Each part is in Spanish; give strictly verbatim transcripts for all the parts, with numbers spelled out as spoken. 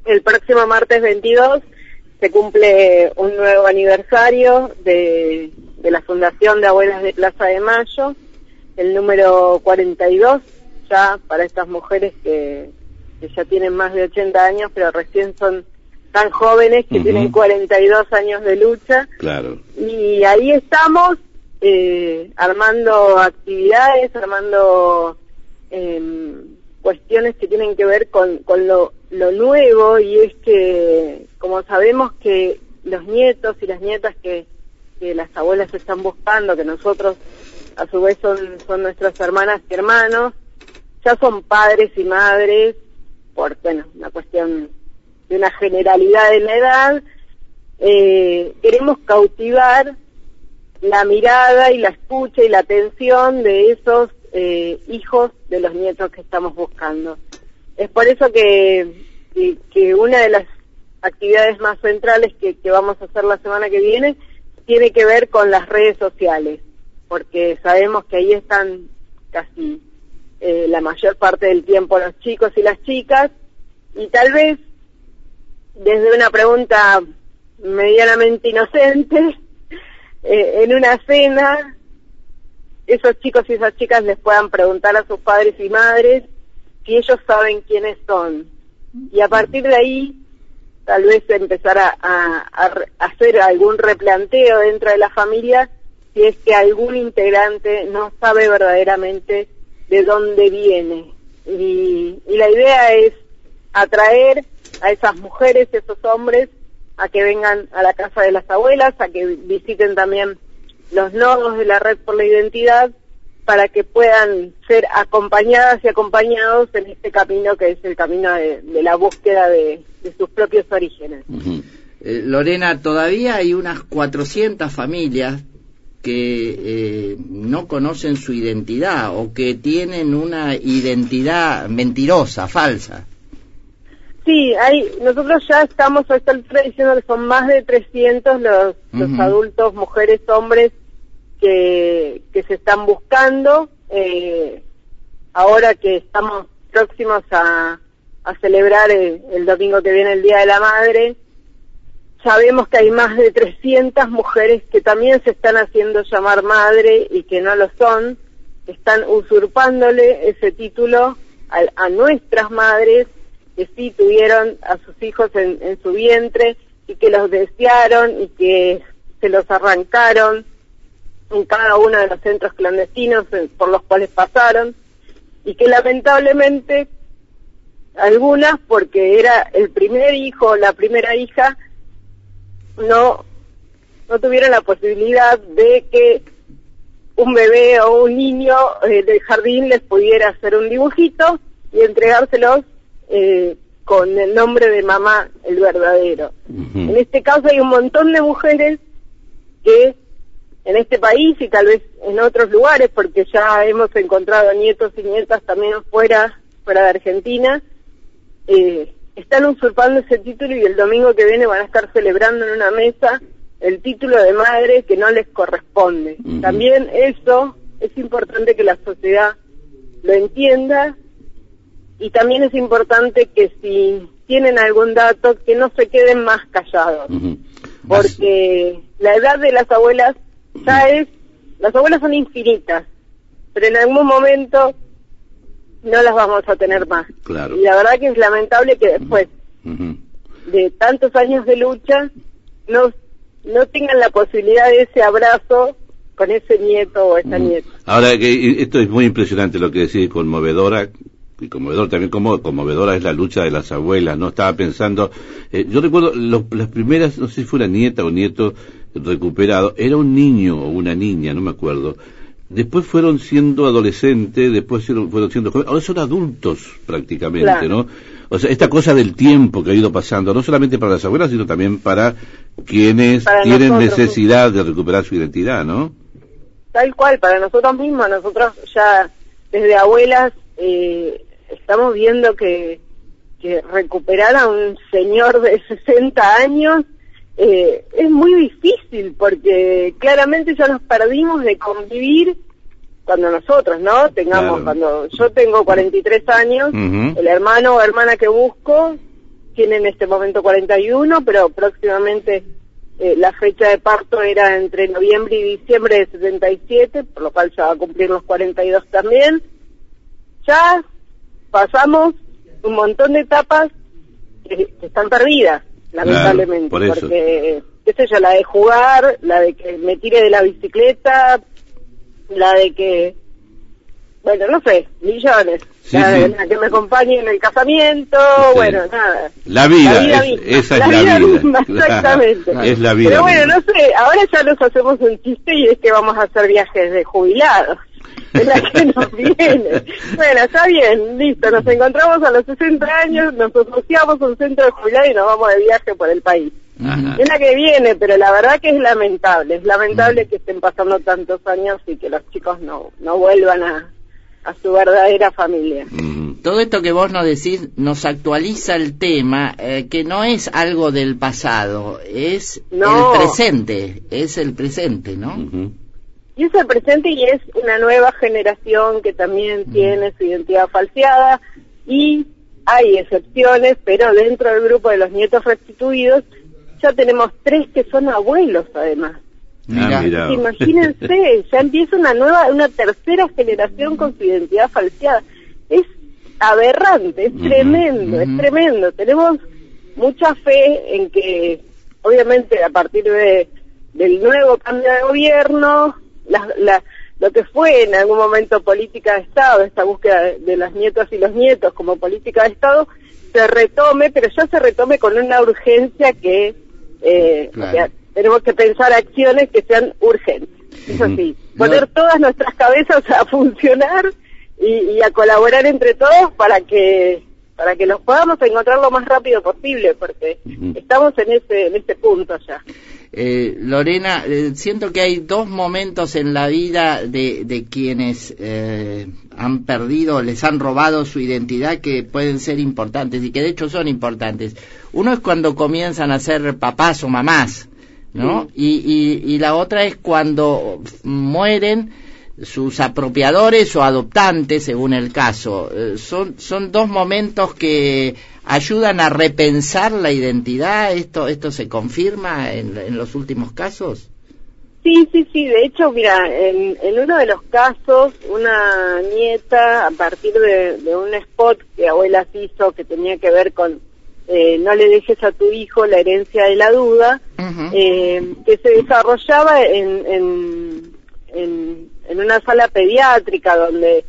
el próximo martes veintidós se cumple un nuevo aniversario de, de la Fundación de Abuelas de Plaza de Mayo, el número cuarenta y dos, ya para estas mujeres que, que ya tienen más de ochenta años, pero recién son tan jóvenes que uh-huh. tienen cuarenta y dos años de lucha. Claro. Y ahí estamos eh, armando actividades, armando eh, cuestiones que tienen que ver con, con lo, lo nuevo, y es que, como sabemos que los nietos y las nietas que, que las abuelas están buscando, que nosotros a su vez son, son nuestras hermanas y hermanos, ya son padres y madres, por, bueno, una cuestión de una generalidad de la edad, eh, queremos cautivar la mirada y la escucha y la atención de esos eh, hijos de los nietos que estamos buscando. Es por eso que, que, que una de las actividades más centrales que, que vamos a hacer la semana que viene tiene que ver con las redes sociales, porque sabemos que ahí están casi eh, la mayor parte del tiempo los chicos y las chicas, y tal vez desde una pregunta medianamente inocente, eh, en una cena, esos chicos y esas chicas les puedan preguntar a sus padres y madres si ellos saben quiénes son, y a partir de ahí tal vez empezar a, a, a hacer algún replanteo dentro de la familia si es que algún integrante no sabe verdaderamente de dónde viene. Y, y la idea es atraer a esas mujeres, esos hombres, a que vengan a la casa de las abuelas, a que visiten también los nodos de la Red por la Identidad, para que puedan ser acompañadas y acompañados en este camino que es el camino de, de la búsqueda de, de sus propios orígenes. Uh-huh. eh, Lorena, todavía hay unas cuatrocientas familias que eh, no conocen su identidad o que tienen una identidad mentirosa, falsa. Sí, hay, nosotros ya estamos a esta altura diciendo que son más de trescientos los, uh-huh. los adultos, mujeres, hombres que, que se están buscando. Eh, ahora que estamos próximos a, a celebrar el, el domingo que viene el Día de la Madre, sabemos que hay más de trescientas mujeres que también se están haciendo llamar madre y que no lo son, están usurpándole ese título a, a nuestras madres, que sí tuvieron a sus hijos en, en su vientre y que los desearon y que se los arrancaron en cada uno de los centros clandestinos por los cuales pasaron, y que lamentablemente algunas, porque era el primer hijo o la primera hija, no no tuvieron la posibilidad de que un bebé o un niño eh, del jardín les pudiera hacer un dibujito y entregárselos eh, con el nombre de mamá, el verdadero. Uh-huh. En este caso hay un montón de mujeres que en este país y tal vez en otros lugares, porque ya hemos encontrado nietos y nietas también fuera, fuera de Argentina, eh, están usurpando ese título, y el domingo que viene van a estar celebrando en una mesa el título de madre que no les corresponde. Uh-huh. También eso es importante que la sociedad lo entienda, y también es importante que si tienen algún dato que no se queden más callados, uh-huh. porque Así. La edad de las abuelas ya es, las abuelas son infinitas, pero en algún momento no las vamos a tener más. Claro. Y la verdad que es lamentable que después uh-huh. de tantos años de lucha no, no tengan la posibilidad de ese abrazo con ese nieto o esa uh-huh. nieta. Ahora, que esto es muy impresionante lo que decís, conmovedora, y conmovedor también, como conmovedora es la lucha de las abuelas, ¿no? Estaba pensando, eh, yo recuerdo lo, las primeras, no sé si fue una nieta o nieto recuperado, era un niño o una niña, no me acuerdo. Después fueron siendo adolescentes, después fueron siendo jóvenes, ahora son adultos prácticamente, claro. ¿no? O sea, esta cosa del tiempo que ha ido pasando, no solamente para las abuelas, sino también para quienes para tienen nosotros, necesidad de recuperar su identidad, ¿no? Tal cual, para nosotros mismos, nosotros ya desde abuelas eh, estamos viendo que, que recuperar a un señor de sesenta años Eh, es muy difícil, porque claramente ya nos perdimos de convivir cuando nosotros, ¿no? Tengamos, claro. Cuando yo tengo cuarenta y tres años, uh-huh. el hermano o hermana que busco tiene en este momento cuarenta y uno, pero próximamente eh, la fecha de parto era entre noviembre y diciembre de setenta y siete, por lo cual ya va a cumplir los cuarenta y dos también. Ya pasamos un montón de etapas que, que están perdidas, lamentablemente, claro, por porque, qué sé yo, la de jugar, la de que me tire de la bicicleta, la de que, bueno, no sé, millones, sí, la, sí. de, la que me acompañe en el casamiento, sí. Bueno, nada. La vida, la vida es, misma, esa la es la vida, vida. misma, exactamente. Es la vida. Pero bueno, misma. no sé, ahora ya nos hacemos un chiste y es que vamos a hacer viajes de jubilados. Es la que nos viene. Bueno, está bien, listo, nos encontramos a los sesenta años, nos asociamos a un centro de jubilados y nos vamos de viaje por el país. Ajá. Es la que viene, pero la verdad que es lamentable, es lamentable que estén pasando tantos años y que los chicos no, no vuelvan a, a su verdadera familia. Todo esto que vos nos decís nos actualiza el tema, eh, que no es algo del pasado, es No. el presente, es el presente, ¿no? Uh-huh. Y es el presente y es una nueva generación que también mm. tiene su identidad falseada, y hay excepciones, pero dentro del grupo de los nietos restituidos ya tenemos tres que son abuelos además. Ah, mira. Imagínense, ya empieza una nueva, una tercera generación con su identidad falseada. Es aberrante, es uh-huh, tremendo, uh-huh. es tremendo. Tenemos mucha fe en que, obviamente, a partir de del nuevo cambio de gobierno, la, la, lo que fue en algún momento política de Estado, esta búsqueda de, de las nietas y los nietos como política de Estado, se retome, pero ya se retome con una urgencia que, eh, claro. o sea, tenemos que pensar acciones que sean urgentes. Eso sí, uh-huh. poner no. todas nuestras cabezas a funcionar y, y a colaborar entre todos para que para que los podamos encontrar lo más rápido posible, porque uh-huh. estamos en ese en ese punto ya. Eh, Lorena, eh, siento que hay dos momentos en la vida de, de quienes eh, han perdido, les han robado su identidad, que pueden ser importantes y que de hecho son importantes. Uno es cuando comienzan a ser papás o mamás, ¿no? Sí. Y, y, y la otra es cuando mueren sus apropiadores o adoptantes, según el caso. Eh, son, son dos momentos que ayudan a repensar la identidad. ¿Esto esto se confirma en, en los últimos casos? Sí, sí, sí. De hecho, mira, en, en uno de los casos, una nieta, a partir de, de un spot que abuelas hizo que tenía que ver con eh, no le dejes a tu hijo la herencia de la duda, uh-huh. eh, que se desarrollaba en, en, en, en una sala pediátrica donde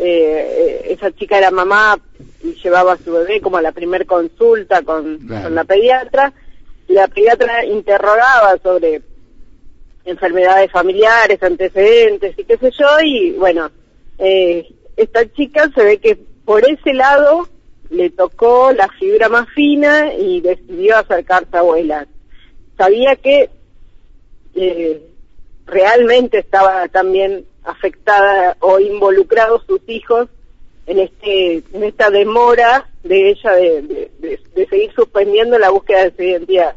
eh, esa chica era mamá y llevaba a su bebé como a la primer consulta con, claro. con la pediatra, y la pediatra interrogaba sobre enfermedades familiares, antecedentes y qué sé yo, y bueno, eh, esta chica se ve que por ese lado le tocó la fibra más fina y decidió acercarse a abuelas. Sabía que eh, realmente estaba también afectada o involucrados sus hijos en este en esta demora de ella de, de, de, de seguir suspendiendo la búsqueda de su identidad.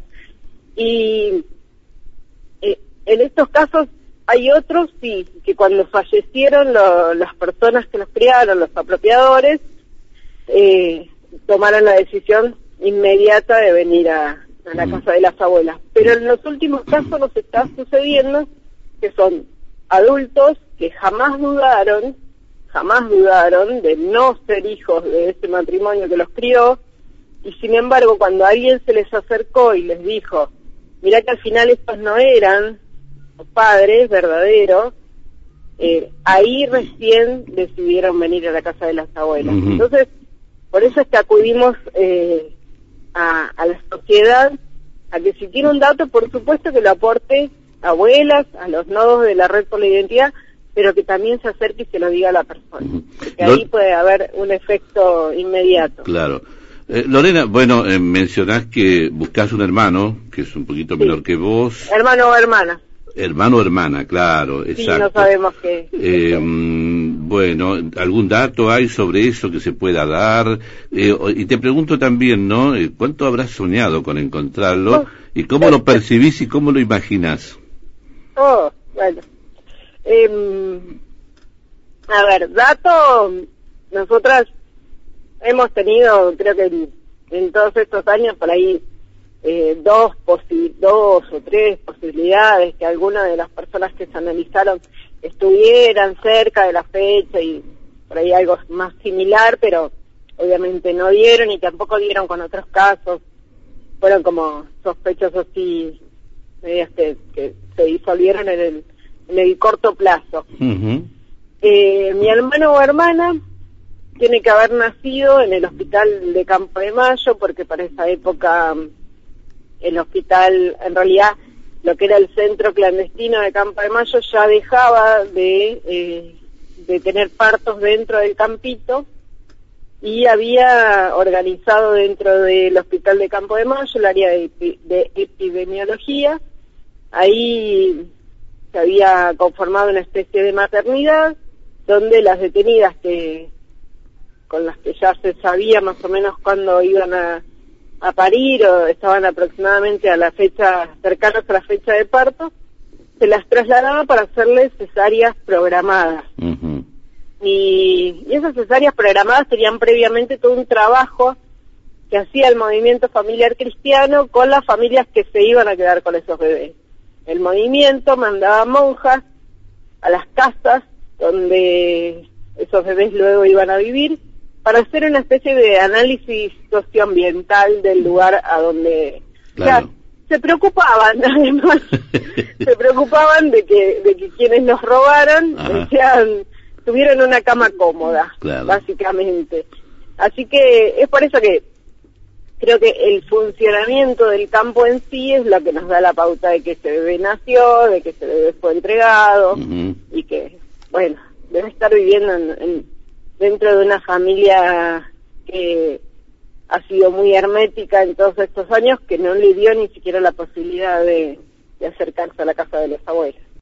Y eh, en estos casos hay otros, sí, que cuando fallecieron lo, las personas que los criaron, los apropiadores, eh, tomaron la decisión inmediata de venir a, a la casa de las abuelas. Pero en los últimos casos nos está sucediendo que son adultos que jamás dudaron, jamás dudaron de no ser hijos de ese matrimonio que los crió, y sin embargo cuando alguien se les acercó y les dijo, mirá que al final estos no eran los padres verdaderos, eh, ahí recién decidieron venir a la casa de las abuelas. Uh-huh. Entonces, por eso es que acudimos eh, a, a la sociedad a que si tiene un dato, por supuesto que lo aporte a abuelas, a los nodos de la red por la identidad, pero que también se acerque y se lo diga a la persona. Uh-huh. Porque ahí puede haber un efecto inmediato. Claro. Eh, Lorena, bueno, eh, mencionás que buscás un hermano, que es un poquito sí. menor que vos. Hermano o hermana. Hermano o hermana, claro, exacto. Sí, no sabemos qué. Eh, bueno, ¿algún dato hay sobre eso que se pueda dar? Eh, y te pregunto también, ¿no? ¿Cuánto habrás soñado con encontrarlo? Oh, ¿Y cómo lo percibís y cómo lo imaginás? Oh, bueno. Eh, a ver, dato, nosotras hemos tenido, creo que en, en todos estos años por ahí eh, dos, posi dos o tres posibilidades que algunas de las personas que se analizaron estuvieran cerca de la fecha y por ahí algo más similar, pero obviamente no dieron y tampoco dieron con otros casos. Fueron como sospechosos y medidas que, que se disolvieron en el, en el corto plazo. Uh-huh. eh, mi hermano o hermana tiene que haber nacido en el hospital de Campo de Mayo, porque para esa época el hospital, en realidad lo que era el centro clandestino de Campo de Mayo ya dejaba de, eh, de tener partos dentro del campito, y había organizado dentro del hospital de Campo de Mayo el área de, epi de epidemiología. Ahí se había conformado una especie de maternidad donde las detenidas que con las que ya se sabía más o menos cuándo iban a, a parir o estaban aproximadamente a la fecha, cercanos a la fecha de parto, se las trasladaba para hacerles cesáreas programadas. Uh-huh. Y, y esas cesáreas programadas tenían previamente todo un trabajo que hacía el movimiento familiar cristiano con las familias que se iban a quedar con esos bebés. El movimiento mandaba monjas a las casas donde esos bebés luego iban a vivir para hacer una especie de análisis socioambiental del lugar a donde... Claro. O sea, se preocupaban, además, se preocupaban de que, de que quienes los robaran sean... tuvieron una cama cómoda, claro, básicamente. Así que es por eso que creo que el funcionamiento del campo en sí es lo que nos da la pauta de que ese bebé nació, de que ese bebé fue entregado, uh-huh, y que, bueno, debe estar viviendo en, en, dentro de una familia que ha sido muy hermética en todos estos años, que no le dio ni siquiera la posibilidad de, de acercarse a la casa de los abuelos.